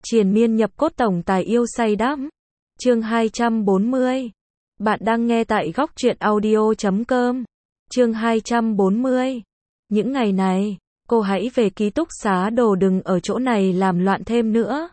Triền miên nhập cốt tổng tài yêu say đắm. Chương 240. Bạn đang nghe tại góc truyện audio.com. Chương 240. Những ngày này, cô hãy về ký túc xá đồ, đừng ở chỗ này làm loạn thêm nữa.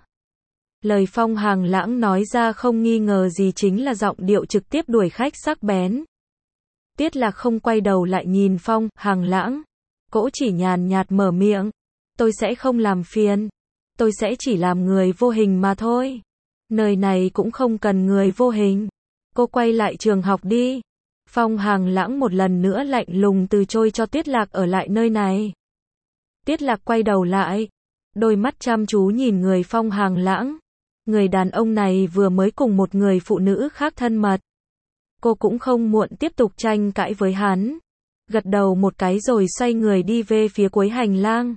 Lời Phong Hàng Lãng nói ra không nghi ngờ gì chính là giọng điệu trực tiếp đuổi khách sắc bén. Tiết Lạc không quay đầu lại nhìn Phong Hàng Lãng. Cỗ chỉ nhàn nhạt mở miệng. Tôi sẽ không làm phiền. Tôi sẽ chỉ làm người vô hình mà thôi. Nơi này cũng không cần người vô hình. Cô quay lại trường học đi. Phong Hàng Lãng một lần nữa lạnh lùng từ chối cho Tiết Lạc ở lại nơi này. Tiết Lạc quay đầu lại. Đôi mắt chăm chú nhìn người Phong Hàng Lãng. Người đàn ông này vừa mới cùng một người phụ nữ khác thân mật. Cô cũng không muộn tiếp tục tranh cãi với hắn. Gật đầu một cái rồi xoay người đi về phía cuối hành lang.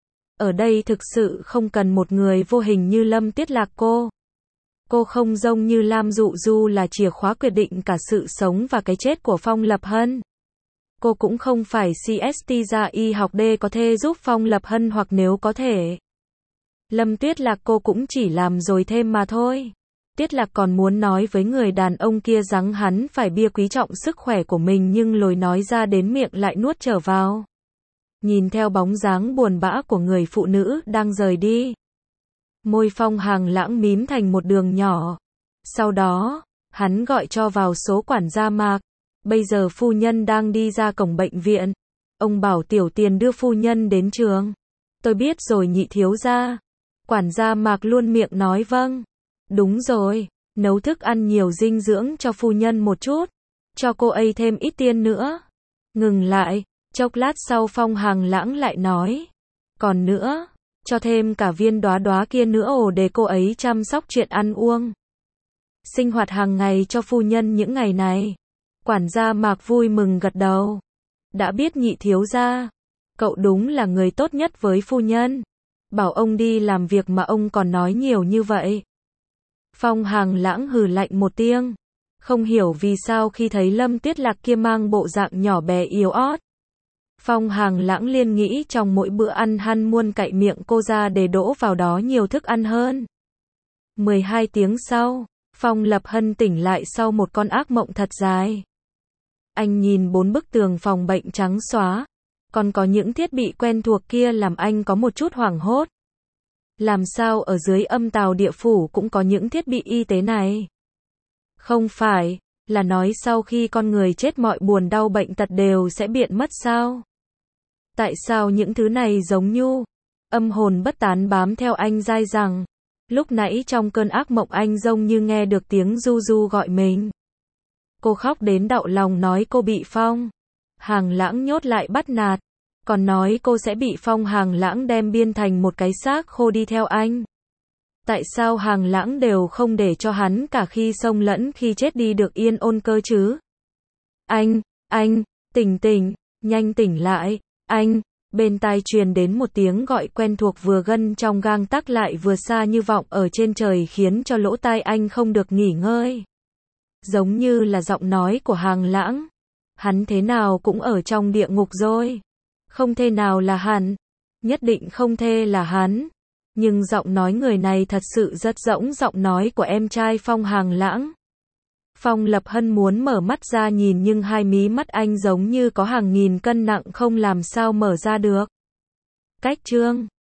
Ở đây thực sự không cần một người vô hình như Lâm Tiết Lạc cô. Cô không giống như Lam Dụ Du là chìa khóa quyết định cả sự sống và cái chết của Phong Lập Hân. Cô cũng không phải CST gia y học D có thể giúp Phong Lập Hân, hoặc nếu có thể. Lâm Tiết Lạc cô cũng chỉ làm rồi thêm mà thôi. Tiết Lạc còn muốn nói với người đàn ông kia rằng hắn phải bia quý trọng sức khỏe của mình, nhưng lời nói ra đến miệng lại nuốt trở vào. Nhìn theo bóng dáng buồn bã của người phụ nữ đang rời đi. Môi Phong Hàng Lãng mím thành một đường nhỏ. Sau đó, hắn gọi cho vào số quản gia Mạc. Bây giờ phu nhân đang đi ra cổng bệnh viện. Ông bảo Tiểu Tiền đưa phu nhân đến trường. Tôi biết rồi nhị thiếu gia. Quản gia Mạc luôn miệng nói vâng. Đúng rồi, nấu thức ăn nhiều dinh dưỡng cho phu nhân một chút. Cho cô ấy thêm ít tiền nữa. Ngừng lại, chốc lát sau Phong Hàng Lãng lại nói. Còn nữa, cho thêm cả viên đóa đóa kia nữa để cô ấy chăm sóc chuyện ăn uống. Sinh hoạt hàng ngày cho phu nhân những ngày này. Quản gia Mạc vui mừng gật đầu. Đã biết nhị thiếu gia. Cậu đúng là người tốt nhất với phu nhân. Bảo ông đi làm việc mà ông còn nói nhiều như vậy. Phong Hàng Lãng hừ lạnh một tiếng. Không hiểu vì sao khi thấy Lâm Tiết Lạc kia mang bộ dạng nhỏ bé yếu ớt. Phong Hàng Lãng liên nghĩ trong mỗi bữa ăn hắn muốn cạy miệng cô ra để đổ vào đó nhiều thức ăn hơn. 12 tiếng sau, Phong Lập Hân tỉnh lại sau một con ác mộng thật dài. Anh nhìn 4 bức tường phòng bệnh trắng xóa. Còn có những thiết bị quen thuộc kia làm anh có một chút hoảng hốt. Làm sao ở dưới Âm Tào Địa Phủ cũng có những thiết bị y tế này? Không phải là nói sau khi con người chết mọi buồn đau bệnh tật đều sẽ biến mất sao? Tại sao những thứ này giống như âm hồn bất tán bám theo anh dai dẳng? Lúc nãy trong cơn ác mộng anh giống như nghe được tiếng Du Du gọi mình. Cô khóc đến đau lòng nói cô bị Phong Hàng Lãng nhốt lại bắt nạt. Còn nói cô sẽ bị Phong Hàng Lãng đem biên thành một cái xác khô đi theo anh. Tại sao Hàng Lãng đều không để cho hắn cả khi sống lẫn khi chết đi được yên ổn cơ chứ? Anh, tỉnh, nhanh tỉnh lại, anh. Bên tai truyền đến một tiếng gọi quen thuộc vừa gần trong gang tắc lại vừa xa như vọng ở trên trời, khiến cho lỗ tai anh không được nghỉ ngơi. Giống như là giọng nói của Hàng Lãng. Hắn thế nào cũng ở trong địa ngục rồi. Không thể nào là hắn. Nhất định không thể là hắn. Nhưng giọng nói người này thật sự rất giống giọng nói của em trai Phong Hàng Lãng. Phong Lập Hân muốn mở mắt ra nhìn nhưng hai mí mắt anh giống như có hàng nghìn cân nặng không làm sao mở ra được. Cách chương